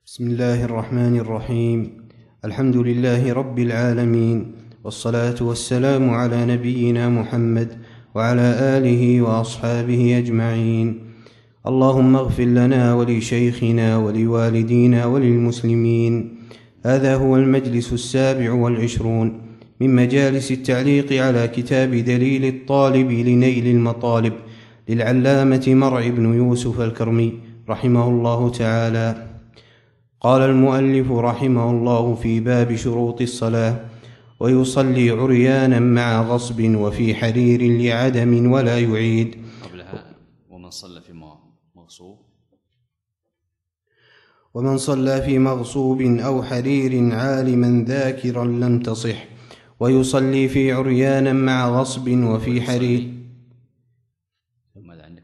بسم الله الرحمن الرحيم. الحمد لله رب العالمين، والصلاة والسلام على نبينا محمد وعلى آله وأصحابه أجمعين. اللهم اغفر لنا ولشيخنا ولوالدينا وللمسلمين. هذا هو المجلس 27 من مجالس التعليق على كتاب دليل الطالب لنيل المطالب للعلامة مرع بن يوسف الكرمي رحمه الله تعالى. قال المؤلف رحمه الله في باب شروط الصلاة: ويصلي عريانا مع غصب وفي حرير لعدم ولا يعيد. قبلها ومن صلى في مغصوب ومن صلى في مغصوب أو حرير عالما ذاكرا لم تصح. ويصلي في عريانا مع غصب وفي حرير. ماذا عندك؟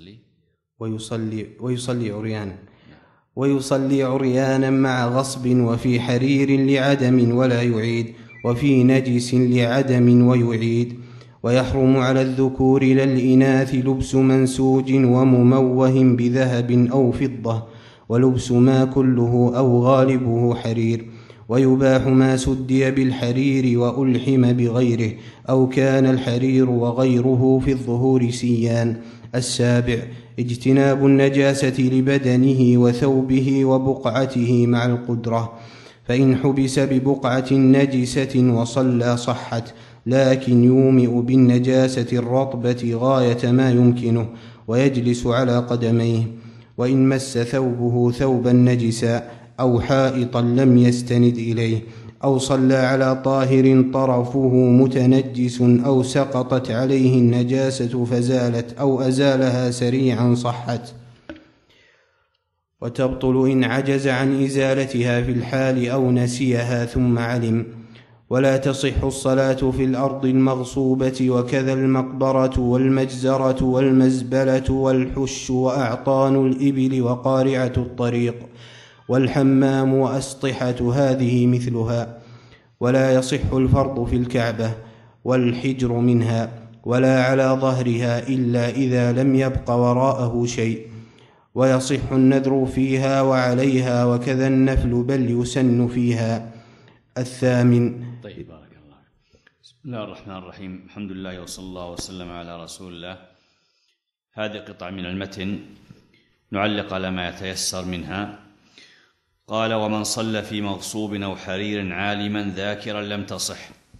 ويصلي عريانا. ويصلي عريانا مع غصب وفي حرير لعدم ولا يعيد، وفي نجس لعدم ويعيد. ويحرم على الذكور لا الإناث لبس منسوج ومموه بذهب أو فضة، ولبس ما كله أو غالبه حرير. ويباح ما سدي بالحرير وألحم بغيره، أو كان الحرير وغيره في الظهور سيان. 7 اجتناب النجاسة لبدنه وثوبه وبقعته مع القدرة، فإن حبس ببقعة نجسة وصلى صحت، لكن يومئ بالنجاسة الرطبة غاية ما يمكنه ويجلس على قدميه. وإن مس ثوبه ثوبا نجسا أو حائطا لم يستند إليه، أو صلى على طاهر طرفه متنجس أو سقطت عليه النجاسة فزالت أو أزالها سريعا صحت، وتبطل إن عجز عن إزالتها في الحال أو نسيها ثم علم. ولا تصح الصلاة في الأرض المغصوبة، وكذا المقبرة والمجزرة والمزبلة والحش وأعطان الإبل وقارعة الطريق والحمام وأسطحة هذه مثلها. ولا يصح الفرض في الكعبة والحجر منها ولا على ظهرها إلا إذا لم يبق وراءه شيء. ويصح النذر فيها وعليها، وكذا النفل بل يسن فيها. 8. طيب، بارك الله. بسم الله الرحمن الرحيم. الحمد لله وصلى الله وسلم على رسول الله. هذه قطع من المتن نعلق على ما يتيسر منها. قال: ومن صلى في مغصوب أو حرير عالما ذاكرا لم تصح.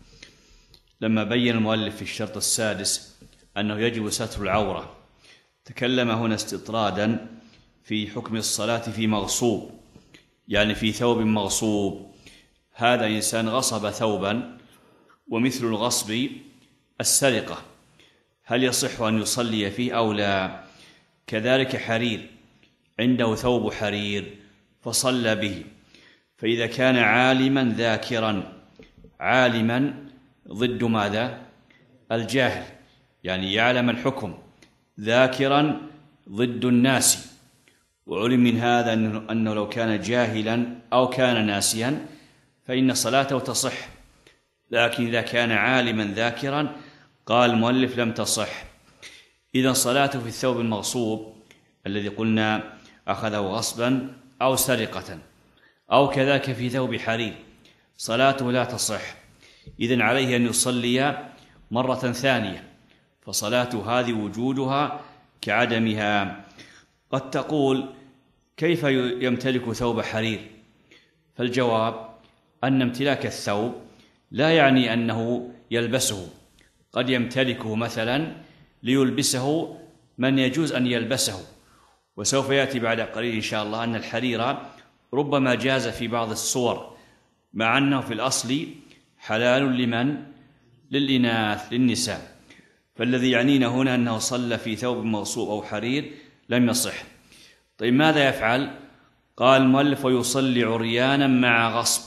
لما بين المؤلف في الشرط 6 أنه يجب ستر العورة، تكلم هنا استطرادا في حكم الصلاة في مغصوب، يعني في ثوب مغصوب. هذا إنسان غصب ثوبا، ومثل الغصب السرقة، هل يصح أن يصلي فيه أو لا؟ كذلك حرير، عنده ثوب حرير فصلى به، فإذا كان عالما ذاكرا، عالما ضد ماذا؟ الجاهل، يعني يعلم الحكم، ذاكرا ضد الناسي. وعلم من هذا أنه لو كان جاهلا أو كان ناسيا فإن صلاته تصح، لكن إذا كان عالما ذاكرا قال المؤلف لم تصح. إذا صلاته في الثوب المغصوب الذي قلنا أخذه غصبا أو سرقة، أو كذلك في ثوب حرير، صلاته لا تصح. إذن عليه أن يصلي مرة ثانية، فصلاته هذه وجودها كعدمها. قد تقول: كيف يمتلك ثوب حرير؟ فالجواب أن امتلاك الثوب لا يعني أنه يلبسه، قد يمتلكه مثلا ليلبسه من يجوز أن يلبسه. وسوف يأتي بعد قليل إن شاء الله أن الحرير ربما جاز في بعض الصور، مع أنه في الأصل حلال لمن؟ للإناث، للنساء. فالذي يعنينا هنا أنه صلى في ثوب مغصوب أو حرير لم يصح. طيب، ماذا يفعل؟ قال المؤلف: ويصلي عريانا مع غصب.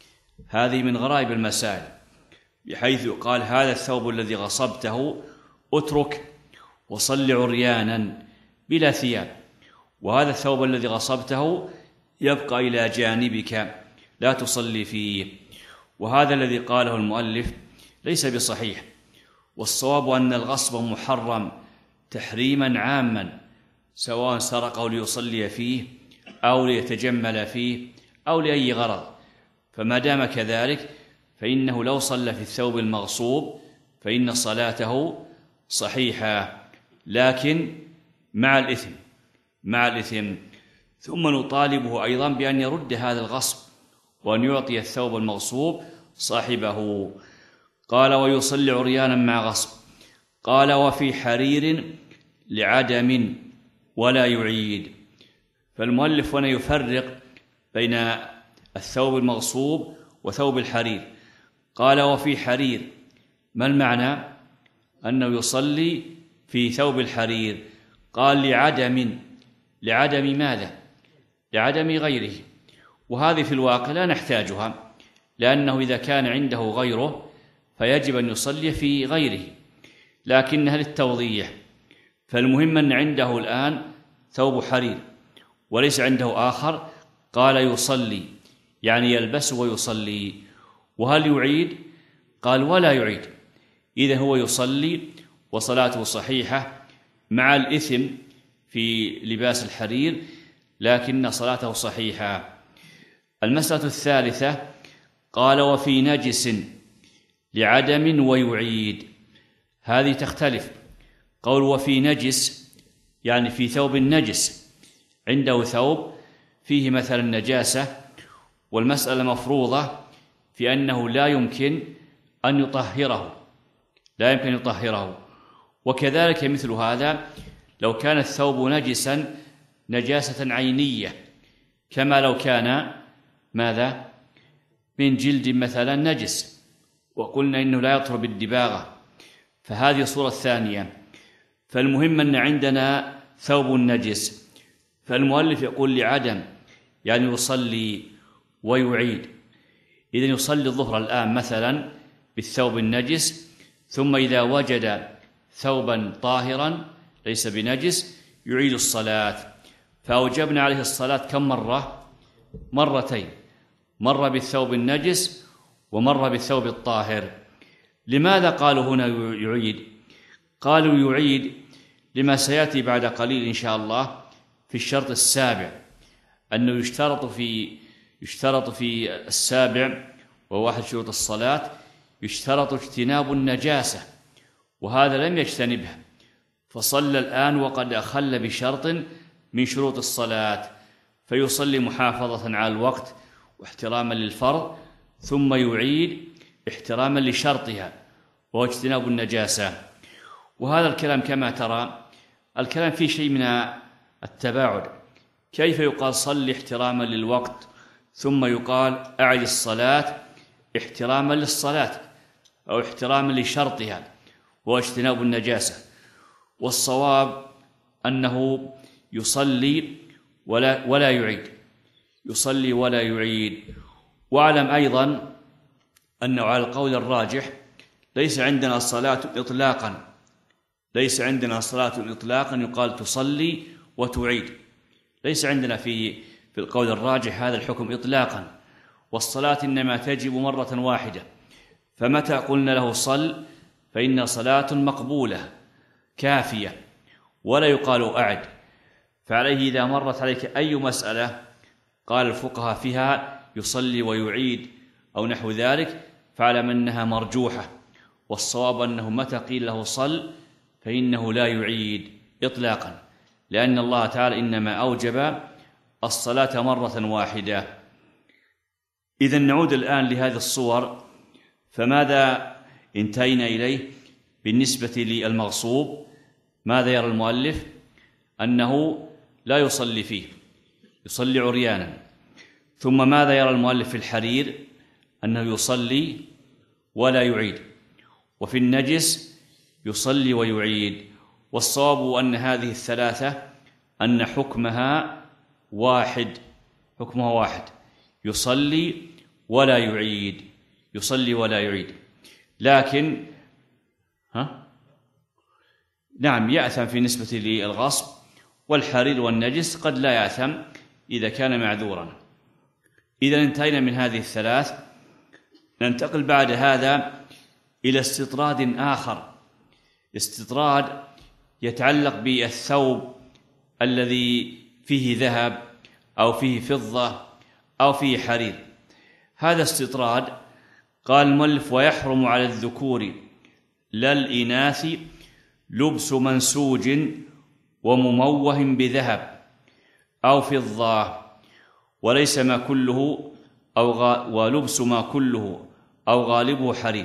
هذه من غرائب المسائل، بحيث قال: هذا الثوب الذي غصبته اترك وصل عريانا بلا ثياب، وهذا الثوب الذي غصبته يبقى إلى جانبك لا تصلي فيه. وهذا الذي قاله المؤلف ليس بصحيح، والصواب أن الغصب محرم تحريما عاما، سواء سرقه ليصلي فيه أو ليتجمل فيه أو لأي غرض، فما دام كذلك فإنه لو صلى في الثوب المغصوب فإن صلاته صحيحة، لكن مع الإثم. ثم نطالبه أيضا بأن يرد هذا الغصب وأن يعطي الثوب المغصوب صاحبه. قال ويصلي عريانا مع غصب. قال وفي حرير لعدم ولا يعيد. فالمؤلف هنا يفرق بين الثوب المغصوب وثوب الحرير. قال وفي حرير، ما المعنى؟ أنه يصلي في ثوب الحرير. قال لعدم ماذا؟ لعدم غيره، وهذه في الواقع لا نحتاجها، لأنه إذا كان عنده غيره فيجب أن يصلي في غيره، لكنها للتوضيح. فالمهم أن عنده الآن ثوب حرير وليس عنده آخر، قال يصلي يعني يلبسه ويصلي. وهل يعيد؟ قال ولا يعيد. إذا هو يصلي وصلاته صحيحة مع الإثم في لباس الحرير، لكن صلاته صحيحة. المسألة الثالثة قال وفي نجس لعدم ويعيد. هذه تختلف. قول وفي نجس يعني في ثوب النجس، عنده ثوب فيه مثلا نجاسة، والمسألة مفروضة في أنه لا يمكن أن يطهره، وكذلك مثل هذا لو كان الثوب نجسا نجاسة عينية، كما لو كان ماذا؟ من جلد مثلا نجس، وقلنا إنه لا يطهر بالدباغة، فهذه الصورة الثانية. فالمهم أن عندنا ثوب نجس، فالمؤلف يقول لعدم يعني يصلي ويعيد. إذن يصلي الظهر الآن مثلا بالثوب النجس، ثم إذا وجد ثوبا طاهرا ليس بنجس يعيد الصلاة. فأوجبنا عليه الصلاة كم مرة؟ مرتين، مرة بالثوب النجس ومرة بالثوب الطاهر. لماذا قالوا هنا يعيد؟ قالوا يعيد لما سيأتي بعد قليل إن شاء الله في الشرط السابع، أنه يشترط في السابع وهو أحد شروط الصلاة، يشترط اجتناب النجاسة، وهذا لم يجتنبها، فصلى الآن وقد أخل بشرط من شروط الصلاة، فيصلي محافظة على الوقت واحتراما للفرض، ثم يعيد احتراما لشرطها وهو اجتناب النجاسة. وهذا الكلام كما ترى الكلام فيه شيء من التباعد. كيف يقال صلي احتراما للوقت ثم يقال أعد الصلاة احتراما للصلاة أو احتراما لشرطها واجتناب النجاسة؟ والصواب أنه يصلي ولا يعيد، يصلي ولا يعيد. واعلم أيضا أنه على القول الراجح ليس عندنا صلاة إطلاقا يقال تصلي وتعيد، ليس عندنا في القول الراجح هذا الحكم إطلاقا، والصلاة إنما تجب مرة واحدة، فمتى قلنا له صل فإن صلاة مقبولة كافية ولا يقال أعد. فعليه إذا مرت عليك أي مسألة قال الفقهاء فيها يصلي ويعيد أو نحو ذلك فاعلم أنها مرجوحة، والصواب أنه متى قيل له صل فإنه لا يعيد إطلاقا، لأن الله تعالى إنما أوجب الصلاة مرة واحدة. إذن نعود الآن لهذه الصور، فماذا انتهينا إليه بالنسبة للمغصوب؟ ماذا يرى المؤلف؟ أنه لا يصلي فيه، يصلي عريانا. ثم ماذا يرى المؤلف في الحرير؟ أنه يصلي ولا يعيد. وفي النجس يصلي ويعيد. والصواب أن هذه الثلاثة أن حكمها واحد، يصلي ولا يعيد، لكن نعم يأثم في نسبة للغصب، والحرير والنجس قد لا يأثم إذا كان معذورا. إذا انتهينا من هذه الثلاث، ننتقل بعد هذا إلى استطراد آخر، استطراد يتعلق بالثوب الذي فيه ذهب أو فيه فضة أو فيه حرير. هذا استطراد. قال المؤلف: ويحرم على الذكور لا الإناث لبس منسوج ومموه بذهب أو فضة وليس ما كله ولبس ما كله أو غالبه حرير.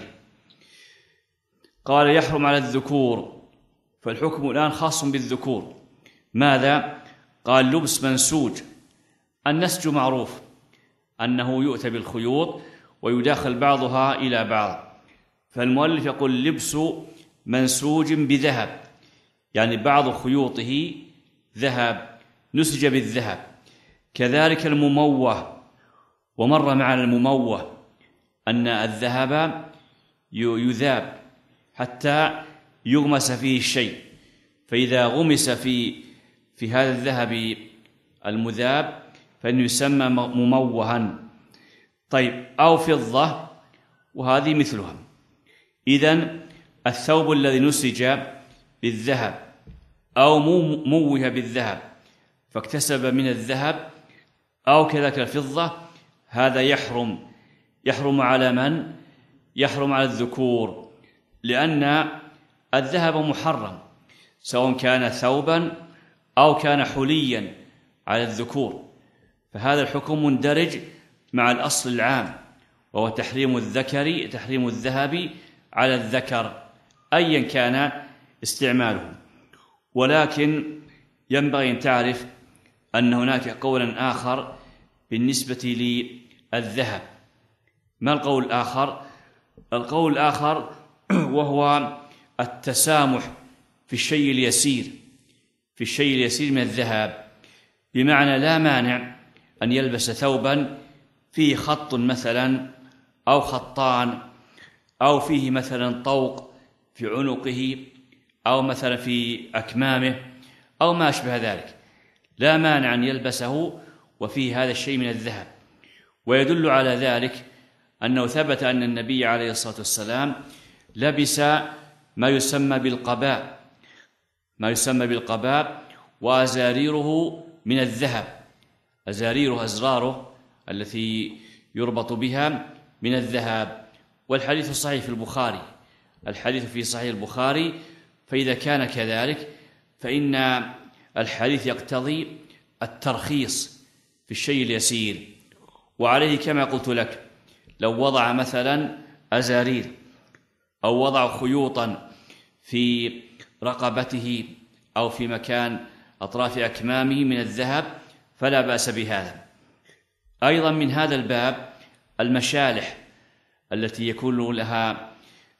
قال: يحرم على الذكور، فالحكم الآن خاص بالذكور. ماذا؟ قال: لبس منسوج. النسج معروف أنه يؤتى بالخيوط ويداخل بعضها إلى بعض، فالمؤلف يقول: لبس منسوج بذهب، يعني بعض خيوطه ذهب، نسج بالذهب. كذلك المموه، ومر معنا المموه أن الذهب يذاب حتى يغمس فيه الشيء، فإذا غمس في هذا الذهب المذاب فإنه يسمى مموها. طيب، أو فضة، وهذه مثلها. إذن الثوب الذي نسج بالذهب أو موه بالذهب فاكتسب من الذهب أو كذلك الفضة، هذا يحرم على من؟ يحرم على الذكور، لأن الذهب محرم سواء كان ثوبا أو كان حليا على الذكور، فهذا الحكم مندرج مع الأصل العام، وهو تحريم الذهب على الذكر أيا كان استعماله. ولكن ينبغي أن تعرف أن هناك قولا آخر بالنسبة للذهب. ما القول الآخر؟ القول الآخر وهو التسامح في الشيء اليسير من الذهب، بمعنى لا مانع أن يلبس ثوبا فيه خط مثلا أو خطان، أو فيه مثلا طوق في عنقه، أو مثلا في أكمامه، أو ما أشبه ذلك، لا مانع أن يلبسه وفيه هذا الشيء من الذهب. ويدل على ذلك أنه ثبت أن النبي عليه الصلاة والسلام لبس ما يسمى بالقباء وأزاريره من الذهب، أزراره التي يربط بها من الذهب. والحديث صحيح في البخاري، في صحيح البخاري. فإذا كان كذلك فإن الحديث يقتضي الترخيص في الشيء اليسير. وعليه كما قلت لك، لو وضع مثلا أزارير أو وضع خيوطا في رقبته أو في مكان أطراف أكمامه من الذهب فلا بأس بهذا. أيضا من هذا الباب المشالح التي يكون لها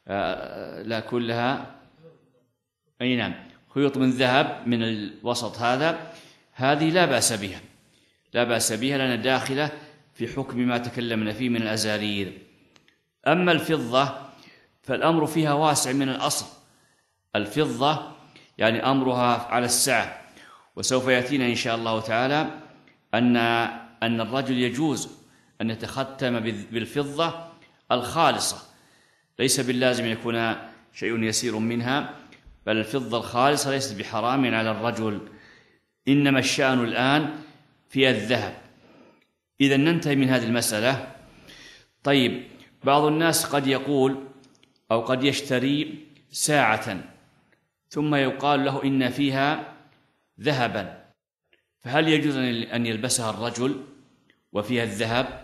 أي نعم خيوط من ذهب من الوسط هذه لا بأس بها لأن داخلة في حكم ما تكلمنا فيه من الأزارير. أما الفضة فالأمر فيها واسع من الأصل. الفضة يعني أمرها على السعة، وسوف يأتينا إن شاء الله تعالى أن الرجل يجوز أن يتختم بالفضة الخالصة، ليس باللازم أن يكون شيء يسير منها، بل الفضة الخالصة ليست بحرام على الرجل، إنما الشأن الآن في الذهب. إذا ننتهي من هذه المسألة. طيب، بعض الناس قد يقول أو قد يشتري ساعة ثم يقال له إن فيها ذهبا، فهل يجوز أن يلبسها الرجل وفيها الذهب؟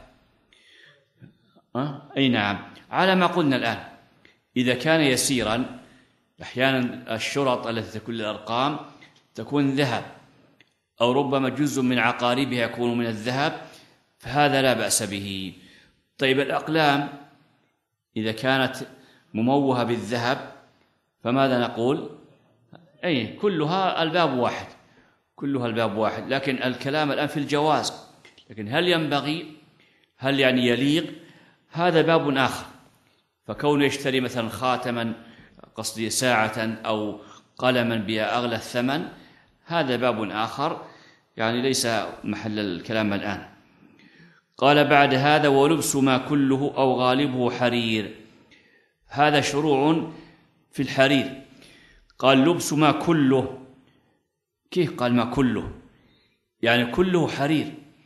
أي نعم، على ما قلنا الآن. إذا كان يسيرا، أحيانا الشرط التي تكون الأرقام تكون ذهب، أو ربما جزء من عقاربها يكون من الذهب، فهذا لا بأس به. طيب، الأقلام إذا كانت مموهة بالذهب فماذا نقول؟ كلها الباب واحد، لكن الكلام الآن في الجواز. لكن هل ينبغي، هل يعني يليق؟ هذا باب آخر. فكونه يشتري مثلا خاتما، قصدي ساعة أو قلما بأغلى الثمن، هذا باب آخر، يعني ليس محل الكلام الآن. قال بعد هذا: ولبس ما كله أو غالبه حرير. هذا شروع في الحرير. قال: لبس ما كله. كيف قال ما كله؟ يعني كله حرير،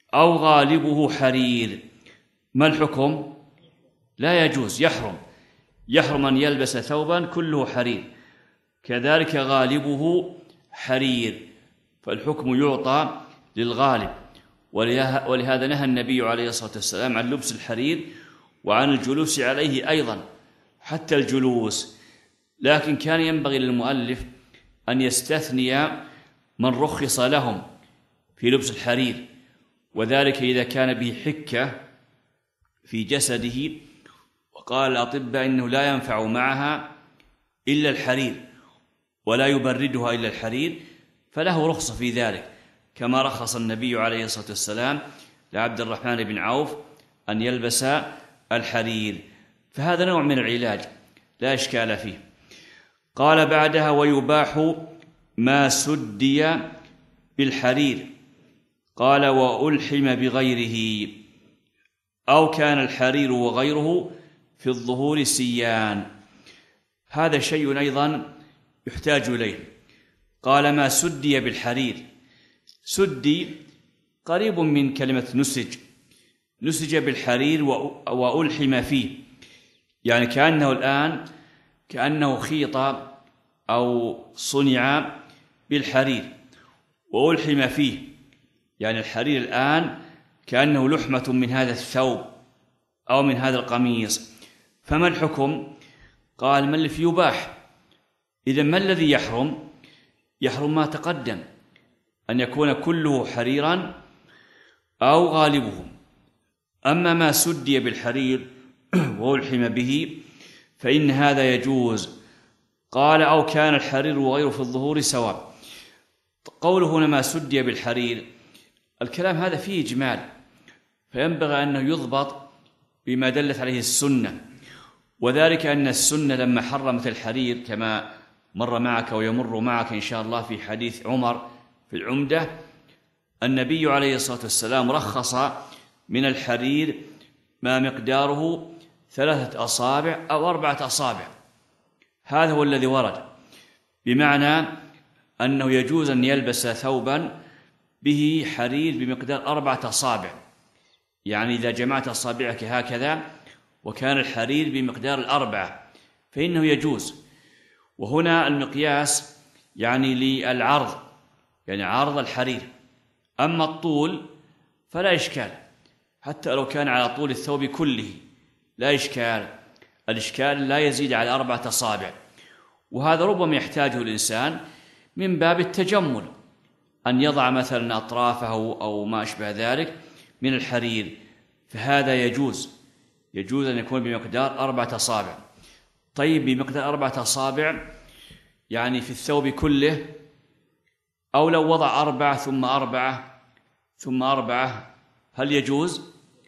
أو غالبه حرير، ما الحكم؟ لا يجوز، يحرم أن يلبس ثوبا كله حرير، كذلك غالبه حرير، فالحكم يعطى للغالب. ولهذا نهى النبي عليه الصلاة والسلام عن لبس الحرير وعن الجلوس عليه أيضا، حتى الجلوس. لكن كان ينبغي للمؤلف أن يستثني من رخص لهم في لبس الحرير، وذلك إذا كان به حكة في جسده، وقال الأطباء إنه لا ينفع معها إلا الحرير ولا يبردها إلا الحرير، فله رخصة في ذلك، كما رخص النبي عليه الصلاة والسلام لعبد الرحمن بن عوف أن يلبس الحرير، فهذا نوع من العلاج لا إشكال فيه. قال بعدها: ويباح ما سدي بالحرير. قال: وألحم بغيره، أو كان الحرير وغيره في الظهور سيان. هذا شيء أيضا يحتاج إليه. قال: ما سدي بالحرير. سدي قريب من كلمة نسج بالحرير وألحم فيه، يعني كأنه خيط أو صنع بالحرير وألحم فيه، يعني الحرير الآن كأنه لحمة من هذا الثوب أو من هذا القميص. فما الحكم؟ قال: ما الذي يباح؟ إذن ما الذي يحرم؟ يحرم ما تقدم، أن يكون كله حريرا أو غالبه. أما ما سدي بالحرير وألحم به فإن هذا يجوز. قال: أو كان الحرير وغيره في الظهور سواء. قوله هنا ما سدي بالحرير، الكلام هذا فيه إجمال، فينبغي أنه يضبط بما دلت عليه السنة، وذلك أن السنة لما حرمت الحرير كما مر معك ويمر معك إن شاء الله في حديث عمر في العمدة، النبي عليه الصلاة والسلام رخص من الحرير ما مقداره 3 أصابع أو 4 أصابع. هذا هو الذي ورد، بمعنى أنه يجوز أن يلبس ثوبا به حرير بمقدار 4 أصابع، يعني إذا جمعت أصابعك هكذا وكان الحرير بمقدار 4 فإنه يجوز. وهنا المقياس يعني للعرض، يعني عرض الحرير. أما الطول فلا إشكال، حتى لو كان على طول الثوب كله لا إشكال، الإشكال لا يزيد على 4 أصابع. وهذا ربما يحتاجه الإنسان من باب التجمل، أن يضع مثلا أطرافه أو ما أشبه ذلك من الحرير، فهذا يجوز أن يكون بمقدار 4 أصابع. طيب بمقدار 4 أصابع يعني في الثوب كله، أو لو وضع 4 ثم 4 ثم 4، هل يجوز؟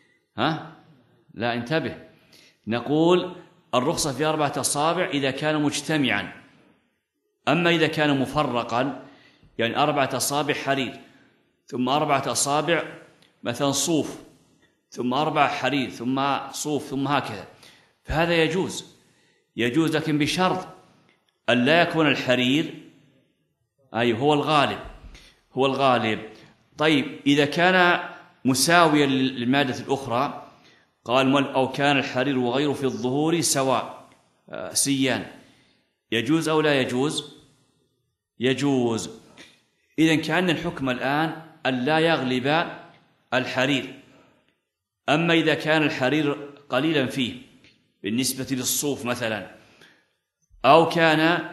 لا، انتبه، نقول الرخصة في 4 أصابع إذا كان مجتمعا. أما إذا كان مفرقا، يعني 4 أصابع حرير ثم 4 أصابع مثلا صوف ثم 4 حرير ثم صوف ثم هكذا، فهذا يجوز، لكن بشرط أن لا يكون الحرير هو الغالب. طيب إذا كان مساويا للمادة الأخرى، قال: أو كان الحرير وغيره في الظهور سواء سيان، يجوز أو لا يجوز؟ يجوز. إذن كأن الحكم الآن أن لا يغلب الحرير. أما إذا كان الحرير قليلا فيه بالنسبة للصوف مثلا، أو كان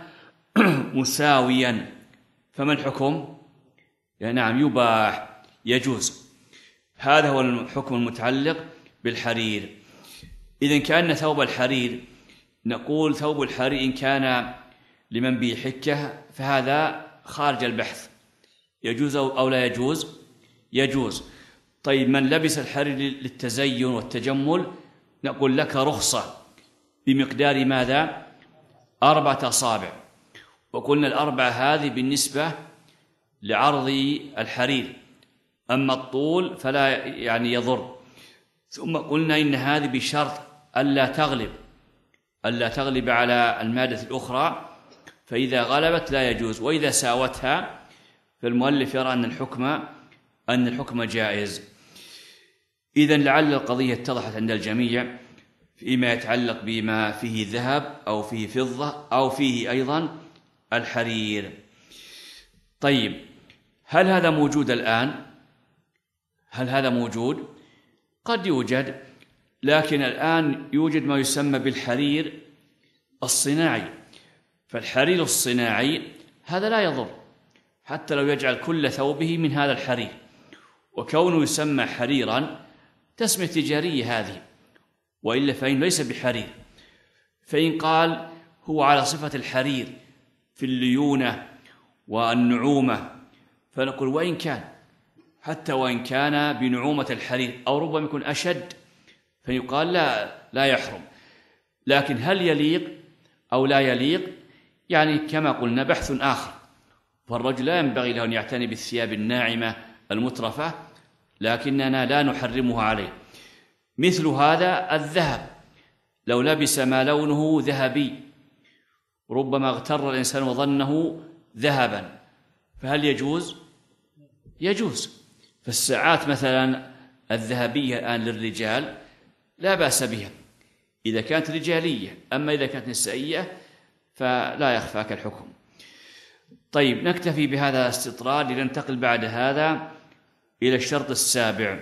مساويا، فما الحكم؟ نعم، يباح، يجوز. هذا هو الحكم المتعلق بالحرير. إذن كأن ثوب الحرير، نقول ثوب الحرير إن كان لمن به حكة فهذا خارج البحث، يجوز أو لا يجوز؟ يجوز. طيب من لبس الحرير للتزين والتجمل، نقول لك رخصة بمقدار ماذا؟ 4 أصابع، وقلنا 4 هذه بالنسبة لعرض الحرير، أما الطول فلا يعني يضر. ثم قلنا إن هذه بشرط ألا تغلب على المادة الأخرى، فإذا غلبت لا يجوز، وإذا ساوتها فالمؤلف يرى أن الحكم جائز. إذن لعل القضية اتضحت عند الجميع فيما يتعلق بما فيه ذهب أو فيه فضة أو فيه أيضا الحرير. طيب، هل هذا موجود الآن؟ هل هذا موجود؟ قد يوجد، لكن الآن يوجد ما يسمى بالحرير الصناعي. فالحرير الصناعي هذا لا يضر حتى لو يجعل كل ثوبه من هذا الحرير، وكونه يسمى حريرا تسمية تجارية هذه، وإلا فإن ليس بحرير. فإن قال هو على صفة الحرير في الليونة والنعومة، فنقول وإن كان، حتى وإن كان بنعومة الحرير أو ربما يكون أشد، فيقال لا يحرم. لكن هل يليق أو لا يليق؟ يعني كما قلنا بحث آخر. فالرجل لا ينبغي له أن يعتني بالثياب الناعمة المترفة، لكننا لا نحرمها عليه. مثل هذا الذهب، لو لبس ما لونه ذهبي ربما اغتر الإنسان وظنه ذهبا، فهل يجوز؟ يجوز. فالساعات مثلا الذهبية الآن للرجال لا بأس بها إذا كانت رجالية، أما إذا كانت نسائية فلا يخفاك الحكم. طيب، نكتفي بهذا الاستطراد لننتقل بعد هذا إلى الشرط السابع.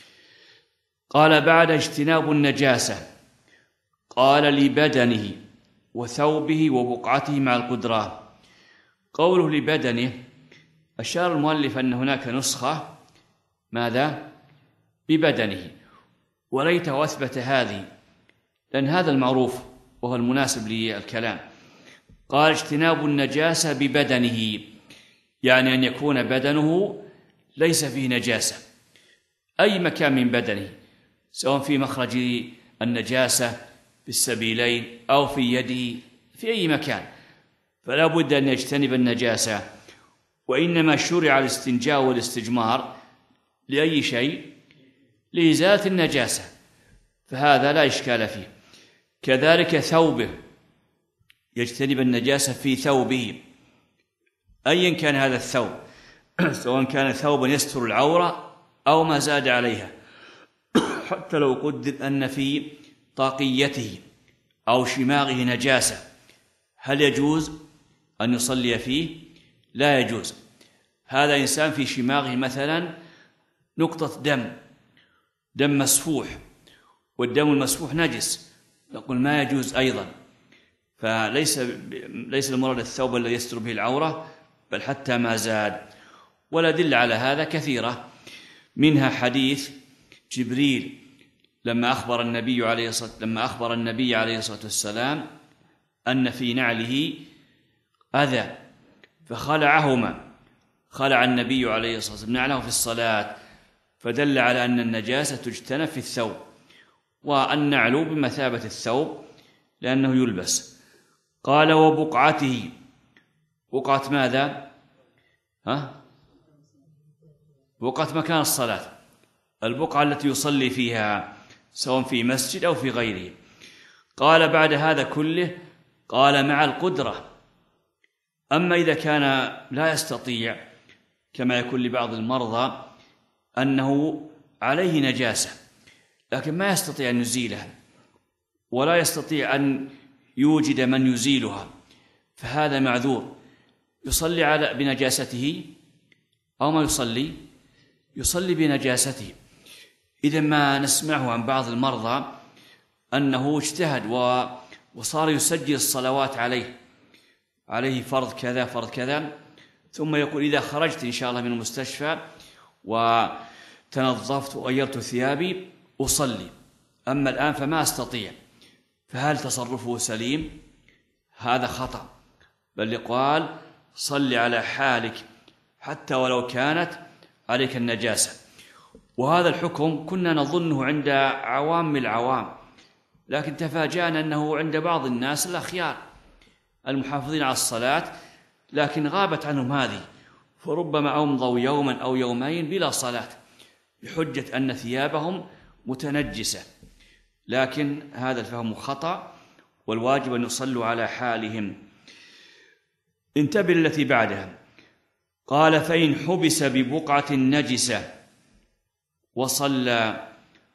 قال بعد اجتناب النجاسة، قال لبدنه وثوبه وبقعته مع القدرة. قوله لبدنه، أشار المؤلف أن هناك نسخة ماذا؟ ببدنه، وليته أثبت هذه، لأن هذا المعروف وهو المناسب للكلام. قال اجتناب النجاسة ببدنه، يعني أن يكون بدنه ليس فيه نجاسة، أي مكان من بدنه، سواء في مخرج النجاسة في السبيلين أو في يده، في أي مكان، فلا بد أن يجتنب النجاسة. وإنما شرع الاستنجاء والاستجمار لأي شيء؟ لإزالة النجاسة، فهذا لا إشكال فيه. كذلك ثوبه، يجتنب النجاسة في ثوبه أيا كان هذا الثوب، سواء كان ثوبا يستر العورة أو ما زاد عليها، حتى لو قدر أن في طاقيته أو شماغه نجاسة، هل يجوز أن يصلي فيه؟ لا يجوز. هذا إنسان في شماغه مثلا نقطة دم مسفوح، والدم المسفوح نجس، نقول ما يجوز أيضا. فليس المراد الثوب الذي يستر به العورة، بل حتى ما زاد. والأدلة على هذا كثيرة، منها حديث جبريل لما أخبر النبي عليه الصلاة والسلام أن في نعله أذى فخلعهما، خلع النبي عليه الصلاة والسلام نعله في الصلاة، فدل على أن النجاسة تجتنب في الثوب، والنعل بمثابة الثوب لأنه يلبس. قال وبقعته، بقعة ماذا؟ بقعة مكان الصلاة، البقعة التي يصلي فيها سواء في مسجد أو في غيره. قال بعد هذا كله، قال مع القدرة. أما إذا كان لا يستطيع، كما يكون لبعض المرضى أنه عليه نجاسة لكن ما يستطيع أن يزيلها ولا يستطيع أن يوجد من يزيلها، فهذا معذور، يصلي بنجاسته أو ما يصلي بنجاسته. إذا ما نسمعه عن بعض المرضى أنه اجتهد وصار يسجل الصلوات عليه فرض كذا فرض كذا، ثم يقول إذا خرجت إن شاء الله من المستشفى وتنظفت وغيرت ثيابي أصلي، أما الآن فما أستطيع، فهل تصرفه سليم؟ هذا خطأ، بل يقال صل على حالك حتى ولو كانت عليك النجاسة. وهذا الحكم كنا نظنه عند عوام العوام، لكن تفاجأنا أنه عند بعض الناس الأخيار المحافظين على الصلاة، لكن غابت عنهم هذه، فربما أمضوا يوما أو يومين بلا صلاة بحجة أن ثيابهم متنجسة، لكن هذا الفهم خطأ، والواجب أن يصلوا على حالهم. انتبه التي بعدها، قال فإن حبس ببقعة نجسة وصلى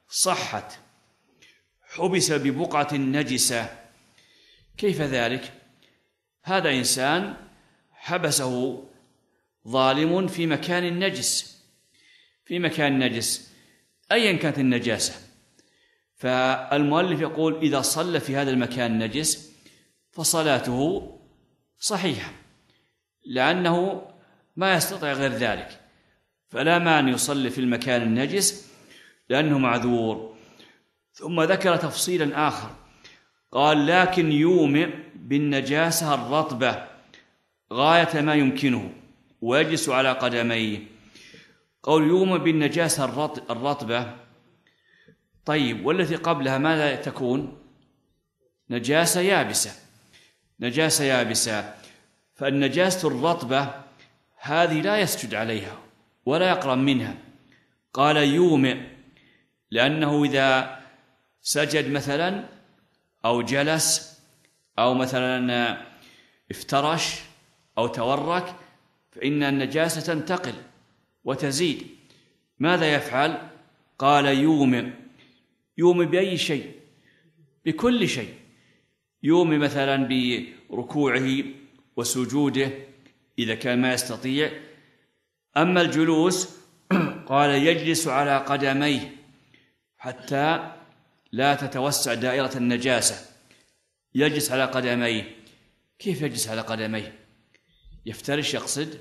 صحت. حبس ببقعة نجسة، كيف ذلك؟ هذا إنسان حبسه ظالم في مكان نجس، في مكان نجس أيا كانت النجاسة. فالمؤلف يقول إذا صلى في هذا المكان النجس فصلاته صحيحة، لأنه ما يستطيع غير ذلك، فلا مانع يصلي في المكان النجس لأنه معذور. ثم ذكر تفصيلا آخر، قال لكن يومئ بالنجاسة الرطبة غاية ما يمكنه ويجلس على قدميه. قول يومئ بالنجاسة الرطبة، طيب والتي قبلها ماذا تكون؟ نجاسة يابسة، نجاسة يابسة. فالنجاسة الرطبة هذه لا يسجد عليها ولا يقرب منها. قال يومئ لأنه إذا سجد مثلا أو جلس أو مثلا افترش أو تورك فإن النجاسة تنتقل وتزيد. ماذا يفعل؟ قال يومئ. يومئ بأي شيء؟ بكل شيء. يومئ مثلا بركوعه وسجوده إذا كان ما يستطيع. أما الجلوس قال يجلس على قدميه حتى لا تتوسع دائرة النجاسة، يجلس على قدميه. كيف يجلس على قدميه؟ يفترش يقصد؟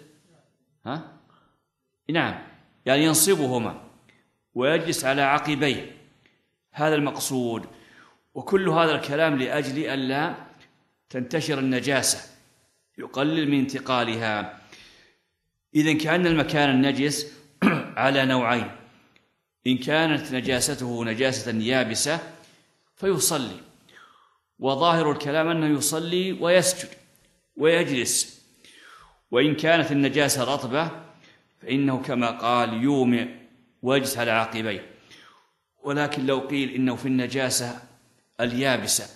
نعم، يعني ينصبهما ويجلس على عقبيه، هذا المقصود. وكل هذا الكلام لأجل ألا تنتشر النجاسة، يقلل من انتقالها. إذن كأن المكان النجس على نوعين: إن كانت نجاسته نجاسة يابسة فيصلي، وظاهر الكلام أنه يصلي ويسجد ويجلس. وإن كانت النجاسة رطبة فإنه كما قال يومئ ويجلس على عقبيه. ولكن لو قيل إنه في النجاسة اليابسة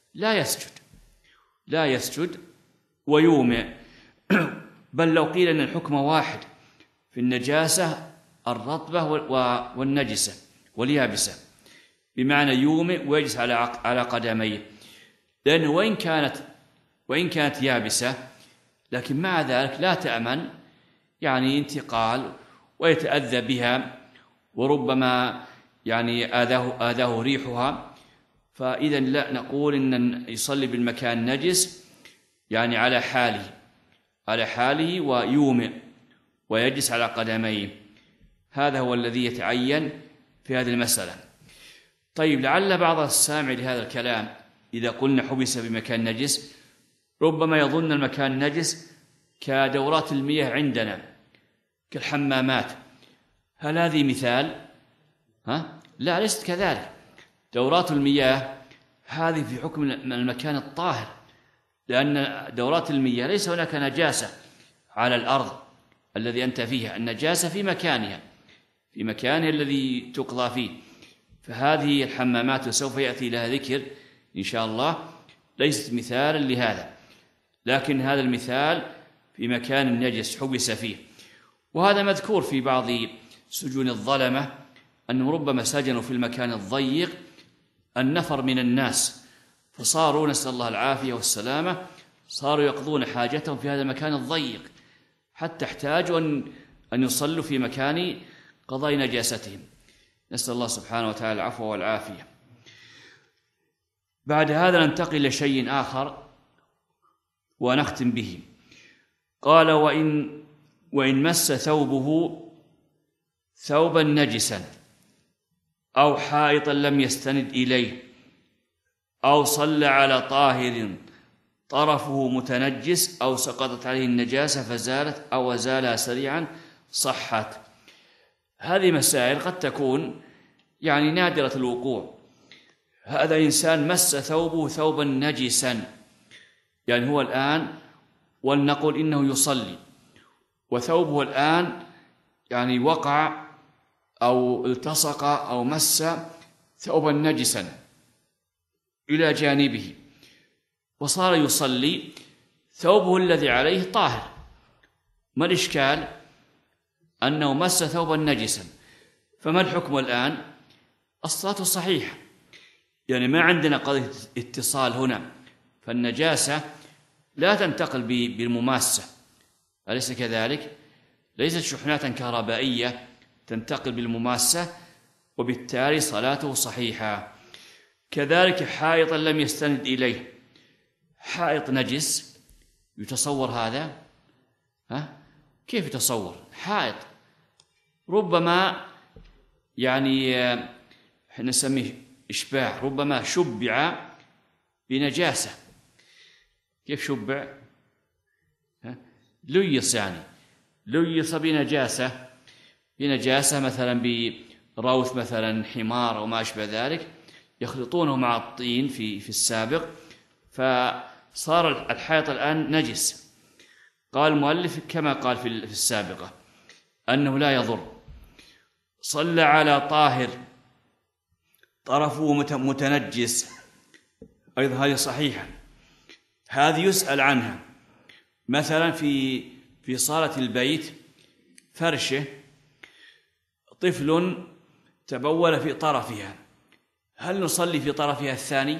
لا يسجد ويومئ، بل لو قيل أن الحكم واحد في النجاسة الرطبة والنجسة واليابسة، بمعنى يومئ ويجلس على قدميه. لأنه وإن كانت يابسة لكن مع ذلك لا تأمن يعني انتقال ويتأذى بها، وربما يعني آذاه ريحها. فإذا لا نقول إن يصلي بالمكان النجس يعني على حاله ويومئ ويجلس على قدميه. هذا هو الذي يتعين في هذه المسألة. طيب، لعل بعض السامع لهذا الكلام إذا قلنا حبس بمكان نجس ربما يظن المكان النجس كدورات المياه عندنا كالحمامات. هل هذه مثال؟ لا، ليست كذلك. دورات المياه هذه في حكم المكان الطاهر، لأن دورات المياه ليس هناك نجاسة على الأرض الذي أنت فيها، النجاسة في مكانها الذي تقضى فيه. فهذه الحمامات وسوف يأتي لها ذكر إن شاء الله ليست مثالا لهذا، لكن هذا المثال في مكان النجس حبس فيه. وهذا مذكور في بعض سجون الظلمة أنهم ربما سجنوا في المكان الضيق النفر من الناس، فصاروا نسأل الله العافية والسلامة صاروا يقضون حاجتهم في هذا المكان الضيق حتى احتاجوا أن يصلوا في مكان قضاء نجاستهم. نسأل الله سبحانه وتعالى العفو والعافية. بعد هذا ننتقل إلى شيء آخر ونختم به. قال وإن مس ثوبه ثوبا نجسا أو حائطا لم يستند إليه أو صلى على طاهر طرفه متنجس أو سقطت عليه النجاسة فزالت أو زالها سريعا صحت. هذه مسائل قد تكون يعني نادرة الوقوع. هذا إنسان مس ثوبه ثوبا نجسا، يعني هو الآن ولنقل إنه يصلي وثوبه الآن يعني وقع أو التصق أو مس ثوبا نجسا إلى جانبه وصار يصلي، ثوبه الذي عليه طاهر. ما الإشكال؟ أنه مس ثوبا نجسا، فما الحكم الآن؟ الصلاة صحيحة. يعني ما عندنا قضية اتصال هنا، فالنجاسة لا تنتقل بالمماسة، أليس كذلك؟ ليست شحنات كهربائية تنتقل بالمماسة، وبالتالي صلاته صحيحة. كذلك حائطا لم يستند إليه، حائط نجس، يتصور هذا؟ كيف يتصور؟ حائط ربما يعني نسميه إشباع، ربما شبع بنجاسة. كيف شبع؟ ليص، يعني ليص بنجاسة مثلا بروث مثلا حمار أو ما أشبه ذلك، يخلطونه مع الطين في السابق، فصار الحائط الآن نجس. قال المؤلف كما قال في السابقة أنه لا يضر. صلى على طاهر طرفه متنجس، أيضا هذه صحيحة، هذه يسأل عنها. مثلا في صالة البيت فرشة، طفل تبول في طرفها، هل نصلي في طرفها الثاني؟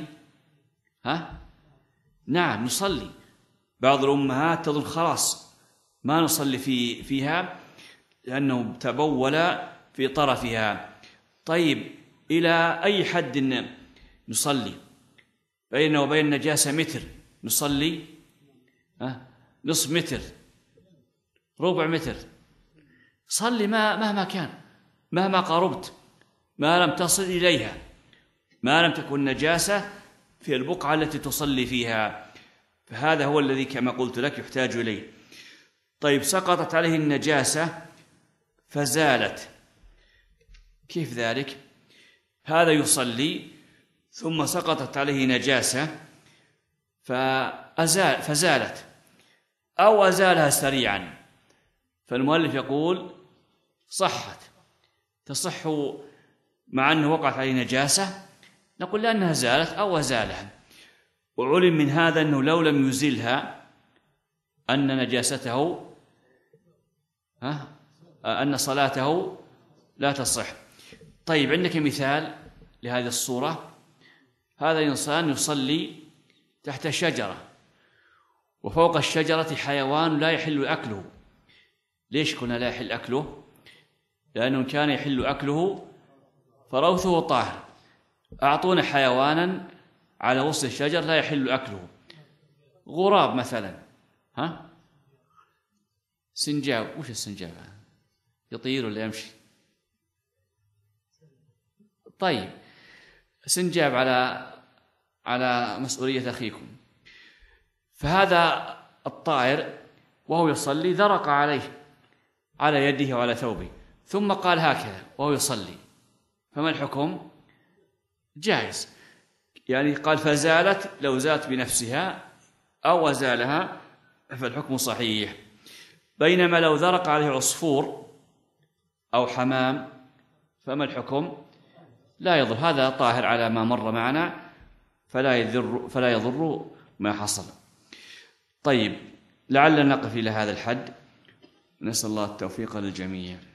نعم نصلي. بعض الأمهات تظن خلاص ما نصلي فيها لأنه تبول في طرفها. طيب إلى أي حد نصلي؟ بينه وبين النجاسة متر، نصلي نصف متر، ربع متر، صلي مهما كان، مهما قربت، ما لم تصل إليها، ما لم تكن نجاسة في البقعة التي تصلي فيها. فهذا هو الذي كما قلت لك يحتاج إليه. طيب سقطت عليه النجاسة فزالت، كيف ذلك؟ هذا يصلي ثم سقطت عليه نجاسة فزالت أو أزالها سريعا، فالمؤلف يقول صحت، تصح مع أنه وقعت عليه نجاسة، نقول لأنها زالت أو أزالها. وعلم من هذا أنه لو لم يزلها أن نجاسته أن صلاته لا تصح. طيب عندك مثال لهذه الصورة؟ هذا الإنسان يصلي تحت شجرة، وفوق الشجرة حيوان لا يحل أكله. ليش قلنا لا يحل أكله؟ لأنه كان يحل أكله فروثه طاهر. أعطونا حيوانا على وسط الشجر لا يحل أكله، غراب مثلا، سنجاب. وش السنجاب؟ يطير ولا يمشي؟ طيب سنجاب على مسؤولية أخيكم. فهذا الطائر وهو يصلي ذرق عليه على يده وعلى ثوبه، ثم قال هكذا وهو يصلي، فما الحكم؟ جائز. يعني قال فزالت، لو زالت بنفسها أو أزالها فالحكم صحيح. بينما لو ذرق عليه عصفور أو حمام فما الحكم؟ لا يضر، هذا طاهر على ما مر معنا، فلا يضر ما حصل. طيب لعلنا نقف إلى هذا الحد، نسأل الله التوفيق للجميع.